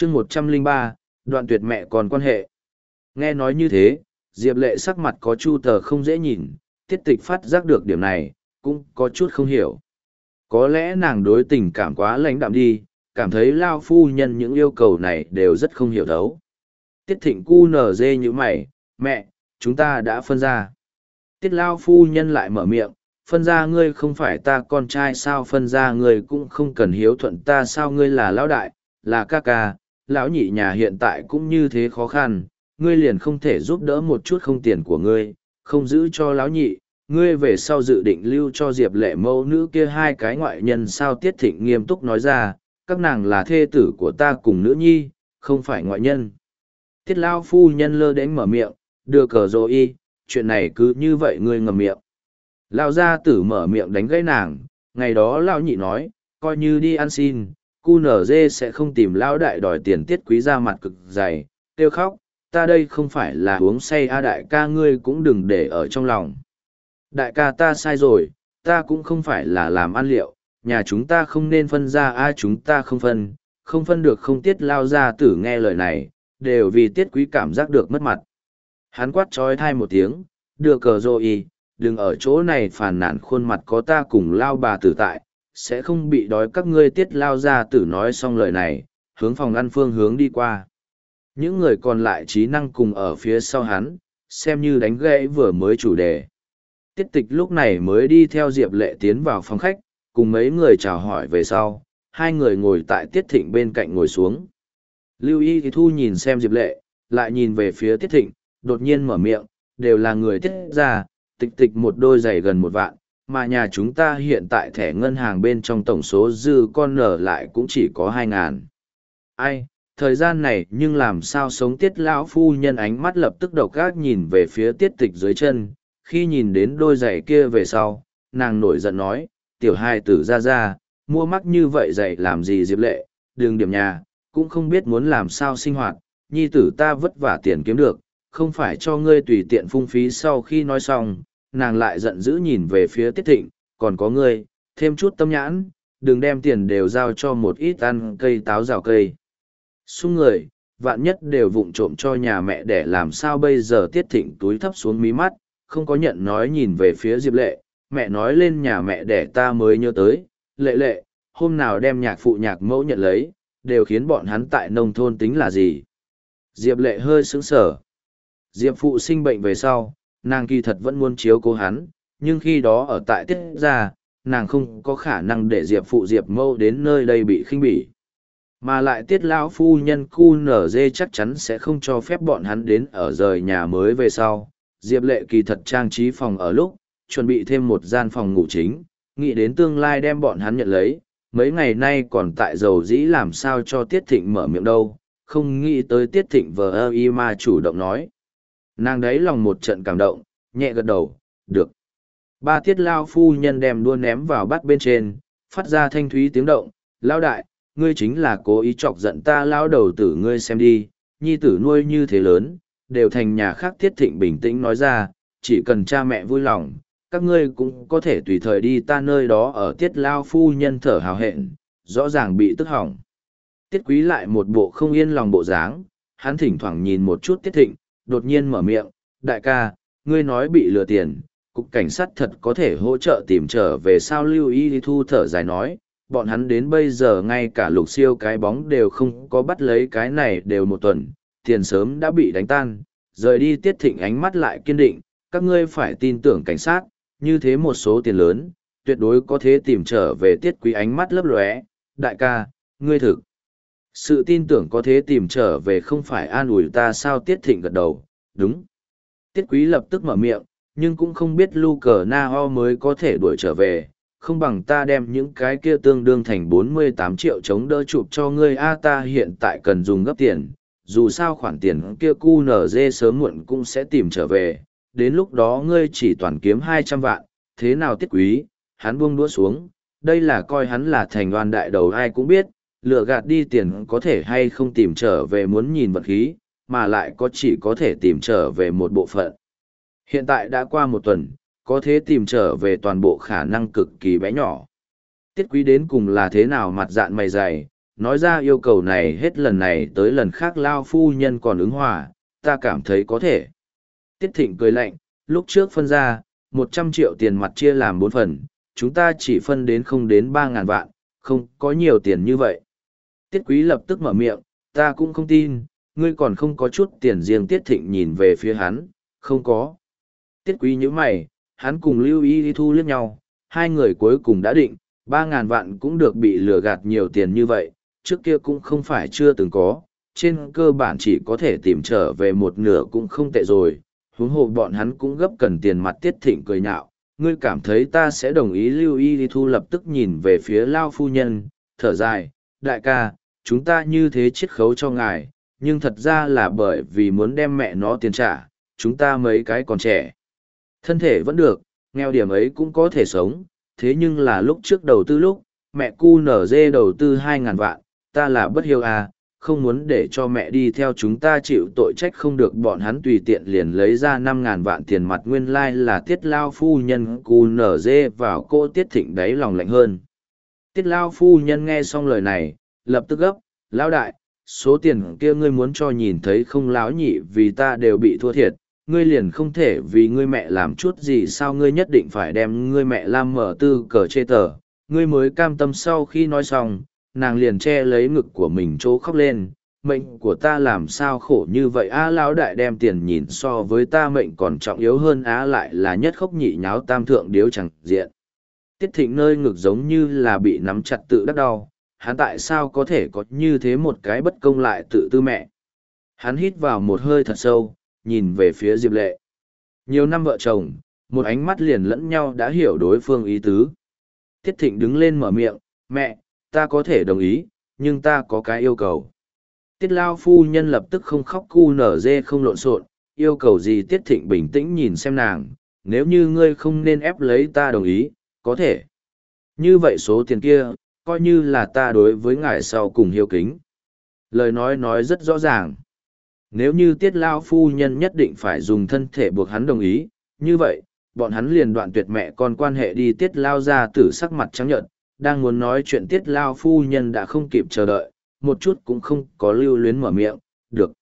chương 103, đoạn tuyệt mẹ còn quan hệ. Nghe nói như thế, Diệp Lệ sắc mặt có chu tờ không dễ nhìn, Tiết Tịch phát giác được điểm này, cũng có chút không hiểu. Có lẽ nàng đối tình cảm quá lãnh đạm đi, cảm thấy Lao phu nhân những yêu cầu này đều rất không hiểu thấu. Tiết Thịnh cu nở dê như mày, mẹ, chúng ta đã phân ra. Tiết Lao phu nhân lại mở miệng, phân ra ngươi không phải ta con trai sao, phân ra ngươi cũng không cần hiếu thuận ta sao, ngươi là lão đại, là ca ca, lão nhị nhà hiện tại cũng như thế khó khăn, ngươi liền không thể giúp đỡ một chút không tiền của ngươi, không giữ cho lão nhị, ngươi về sau dự định lưu cho Diệp Lệ mẫu nữ kia hai cái ngoại nhân sao. Tiết Thịnh nghiêm túc nói ra, các nàng là thê tử của ta cùng nữ nhi, không phải ngoại nhân. Tiết Lao phu nhân lơ đến mở miệng, đưa cờ rồi y, chuyện này cứ như vậy ngươi ngầm miệng. Lao gia tử mở miệng đánh gãy nàng, ngày đó Lao nhị nói, coi như đi ăn xin, cu nở dê sẽ không tìm Lao đại đòi tiền. Tiết Quý ra mặt cực dày, kêu khóc, ta đây không phải là uống say a, đại ca ngươi cũng đừng để ở trong lòng. Đại ca ta sai rồi, ta cũng không phải là làm ăn liệu, nhà chúng ta không nên phân ra a, chúng ta không phân được không. Tiết Lao gia tử nghe lời này, đều vì Tiết Quý cảm giác được mất mặt. Hắn quát trói thai một tiếng, đưa cờ rồi y, đừng ở chỗ này phàn nàn, khuôn mặt có ta cùng Lao bà tử tại, sẽ không bị đói các ngươi. Tiết Lao gia tử nói xong lời này, hướng phòng ăn phương hướng đi qua. Những người còn lại trí năng cùng ở phía sau hắn, xem như đánh gãy vừa mới chủ đề. Tiết Tịch lúc này mới đi theo Diệp Lệ tiến vào phòng khách, cùng mấy người chào hỏi về sau, hai người ngồi tại Tiết Thịnh bên cạnh ngồi xuống. Lưu Y thì Thu nhìn xem Diệp Lệ, lại nhìn về phía Tiết Thịnh, đột nhiên mở miệng, đều là người Tiết gia, Tịch một đôi giày gần 1 vạn, mà nhà chúng ta hiện tại thẻ ngân hàng bên trong tổng số dư con nở lại cũng chỉ có 2.000. Ai, thời gian này nhưng làm sao sống. Tiết lão phu nhân ánh mắt lập tức độc ác nhìn về phía Tiết Tịch dưới chân, khi nhìn đến đôi giày kia về sau, nàng nổi giận nói, tiểu hài tử ra, mua mắc như vậy giày làm gì. Diệp Lệ, đường điểm nhà, cũng không biết muốn làm sao sinh hoạt, nhi tử ta vất vả tiền kiếm được, không phải cho ngươi tùy tiện phung phí. Sau khi nói xong, nàng lại giận dữ nhìn về phía Tiết Thịnh, còn có ngươi, thêm chút tâm nhãn, đừng đem tiền đều giao cho một ít ăn cây táo rào cây xung người, vạn nhất đều vụng trộm cho nhà mẹ để làm sao bây giờ. Tiết Thịnh túi thấp xuống mí mắt, không có nhận nói nhìn về phía Diệp Lệ, mẹ nói lên nhà mẹ để ta mới nhớ tới, Lệ, hôm nào đem nhạc phụ nhạc mẫu nhận lấy, đều khiến bọn hắn tại nông thôn tính là gì. Diệp Lệ hơi sững sờ. Diệp phụ sinh bệnh về sau, nàng kỳ thật vẫn muốn chiếu cố hắn, nhưng khi đó ở tại Tiết gia, nàng không có khả năng để Diệp phụ Diệp mẫu đến nơi đây bị khinh bỉ. Mà lại Tiết lão phu nhân cu nở dê chắc chắn sẽ không cho phép bọn hắn đến ở rời nhà mới về sau. Diệp Lệ kỳ thật trang trí phòng ở lúc, chuẩn bị thêm một gian phòng ngủ chính, nghĩ đến tương lai đem bọn hắn nhận lấy, mấy ngày nay còn tại dầu dĩ làm sao cho Tiết Thịnh mở miệng đâu, không nghĩ tới Tiết Thịnh vờ ơ y mà chủ động nói. Nàng đấy lòng một trận cảm động, nhẹ gật đầu, được. Ba Tiết lao phu nhân đem đua ném vào bát bên trên, phát ra thanh thúy tiếng động, lao đại, ngươi chính là cố ý chọc giận ta. Lao đầu tử ngươi xem đi, nhi tử nuôi như thế lớn, đều thành nhà khác. Tiết Thịnh bình tĩnh nói ra, chỉ cần cha mẹ vui lòng, các ngươi cũng có thể tùy thời đi ta nơi đó ở. Tiết lao phu nhân thở hào hẹn, rõ ràng bị tức hỏng. Tiết Quý lại một bộ không yên lòng bộ dáng, hắn thỉnh thoảng nhìn một chút Tiết Thịnh, đột nhiên mở miệng, đại ca, ngươi nói bị lừa tiền, cục cảnh sát thật có thể hỗ trợ tìm trở về sao. Lưu Y Thu thở dài nói, bọn hắn đến bây giờ ngay cả Lục Siêu cái bóng đều không có bắt lấy, cái này đều 1 tuần, tiền sớm đã bị đánh tan. Rời đi. Tiết Thịnh ánh mắt lại kiên định, các ngươi phải tin tưởng cảnh sát, như thế một số tiền lớn, tuyệt đối có thể tìm trở về. Tiết Quý ánh mắt lấp lóe, đại ca, ngươi thực sự tin tưởng có thể tìm trở về không phải an ủi ta sao. Tiết Thịnh gật đầu, đúng. Tiết Quý lập tức mở miệng, nhưng cũng không biết Lu Cờ Na Ho mới có thể đuổi trở về, không bằng ta đem những cái kia tương đương thành 48 triệu chống đỡ chụp cho ngươi a, ta hiện tại cần dùng gấp tiền, dù sao khoản tiền kia cu nở dê sớm muộn cũng sẽ tìm trở về, đến lúc đó ngươi chỉ toàn kiếm 200 vạn, thế nào. Tiết Quý, hắn buông đũa xuống, đây là coi hắn là thành oan đại đầu, ai cũng biết, lừa gạt đi tiền có thể hay không tìm trở về muốn nhìn vật khí, mà lại có chỉ có thể tìm trở về một bộ phận. Hiện tại đã qua 1 tuần, có thể tìm trở về toàn bộ khả năng cực kỳ bé nhỏ. Tiết Quý đến cùng là thế nào mặt dạn mày dày, nói ra yêu cầu này hết lần này tới lần khác lao phu nhân còn ứng hòa, ta cảm thấy có thể. Tiết Thịnh cười lạnh, lúc trước phân ra, 100 triệu tiền mặt chia làm 4 phần, chúng ta chỉ phân đến không đến 3.000 vạn, không có nhiều tiền như vậy. Tiết Quý lập tức mở miệng, ta cũng không tin, ngươi còn không có chút tiền riêng. Tiết Thịnh nhìn về phía hắn, không có. Tiết Quý nhíu mày, hắn cùng Lưu Y Thu liếc nhau, hai người cuối cùng đã định, 3.000 vạn cũng được bị lừa gạt nhiều tiền như vậy, trước kia cũng không phải chưa từng có, trên cơ bản chỉ có thể tìm trở về một nửa cũng không tệ rồi, huống hồ bọn hắn cũng gấp cần tiền mặt. Tiết Thịnh cười nhạo, ngươi cảm thấy ta sẽ đồng ý? Lưu Y Thu lập tức nhìn về phía Lao phu nhân, thở dài, đại ca, chúng ta như thế chiết khấu cho ngài, nhưng thật ra là bởi vì muốn đem mẹ nó tiền trả, chúng ta mấy cái còn trẻ. Thân thể vẫn được, nghèo điểm ấy cũng có thể sống, thế nhưng là lúc trước đầu tư lúc, mẹ cu nở dê đầu tư 2.000 vạn, ta là bất hiếu à, không muốn để cho mẹ đi theo chúng ta chịu tội trách không được. Bọn hắn tùy tiện liền lấy ra 5.000 vạn tiền mặt, nguyên lai là Tiết Lao phu nhân cu nở dê vào cô. Tiết Thịnh đáy lòng lạnh hơn. Tiết Lao phu nhân nghe xong lời này, lập tức gấp, lão đại, số tiền kia ngươi muốn cho nhìn thấy không lão nhị, vì ta đều bị thua thiệt, ngươi liền không thể vì ngươi mẹ làm chút gì sao? Ngươi nhất định phải đem ngươi mẹ làm mở tư cờ chê tờ. Ngươi mới cam tâm. Sau khi nói xong, nàng liền che lấy ngực của mình chỗ khóc lên, mệnh của ta làm sao khổ như vậy á? Lão đại đem tiền nhìn so với ta mệnh còn trọng yếu hơn á? Lại là nhất khóc nhị nháo tam thượng điếu chẳng diện. Tiết Thịnh nơi ngực giống như là bị nắm chặt tự đắc đau, hắn tại sao có thể có như thế một cái bất công lại tự tư mẹ? Hắn hít vào một hơi thật sâu, nhìn về phía Diệp Lệ. Nhiều năm vợ chồng, một ánh mắt liền lẫn nhau đã hiểu đối phương ý tứ. Tiết Thịnh đứng lên mở miệng, mẹ, ta có thể đồng ý, nhưng ta có cái yêu cầu. Tiết Lao phu nhân lập tức không khóc cu nở dê không lộn xộn, yêu cầu gì? Tiết Thịnh bình tĩnh nhìn xem nàng, nếu như ngươi không nên ép lấy ta đồng ý, có thể. Như vậy số tiền kia, coi như là ta đối với ngài sau cùng hiếu kính. Lời nói rất rõ ràng. Nếu như Tiết Lao phu nhân nhất định phải dùng thân thể buộc hắn đồng ý, như vậy, bọn hắn liền đoạn tuyệt mẹ con quan hệ đi. Tiết Lao ra tử sắc mặt trắng nhợt, đang muốn nói chuyện Tiết Lao phu nhân đã không kịp chờ đợi, một chút cũng không có lưu luyến mở miệng, được.